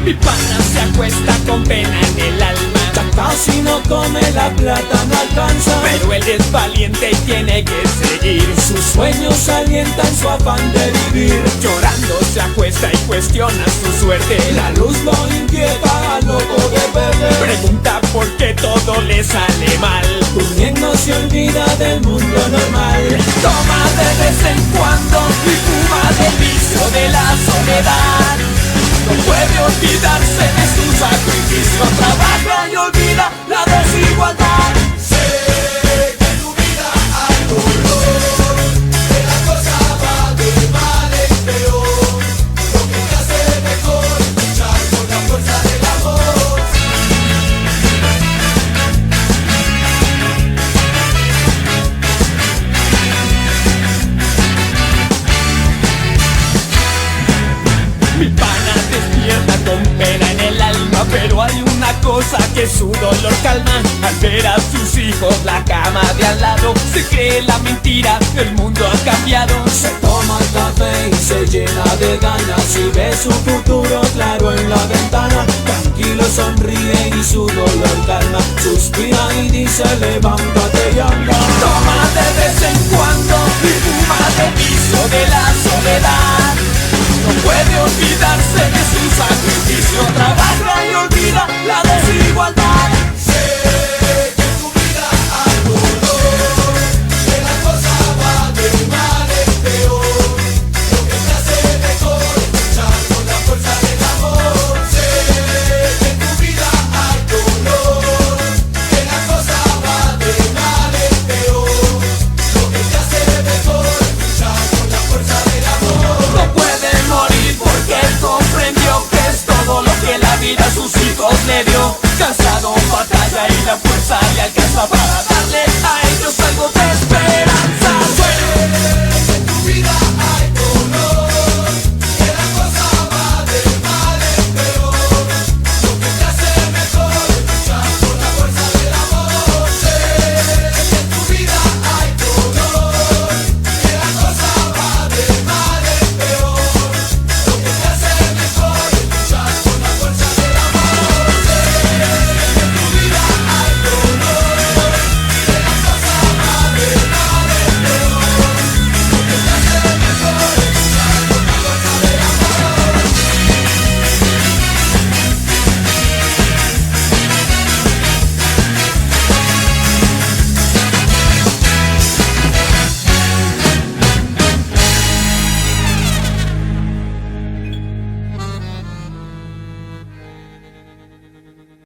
Mi pana se acuesta con pena en el alma, ya casi no come, la plata no alcanza, pero él es valiente y tiene que seguir. sus sueños alientan su afán de vivir. Llorando se acuesta y cuestiona su suerte. La luz lo inquieta, loco de perder. Pregunta por qué todo le sale mal. Durmiendo se olvida del mundo normal. Toma de vez en cuando y fuma del vicio de la soledad. No puede olvidarse de su sacrificio. Trabaja y olvida la desigualdad. Sé que en tu vida hay dolor, que la cosa va de mal en peor. Lo que te hace mejor, luchar con la fuerza del amor. Mi pana despierta con pena en el alma, pero hay una cosa que su dolor calma. Al ver a sus hijos la cama de al lado, se cree la mentira, el mundo ha cambiado. Se toma el café y se llena de ganas y ve su futuro claro en la ventana. Tranquilo sonríe y su dolor calma, suspira y dice levántate y anda. Toma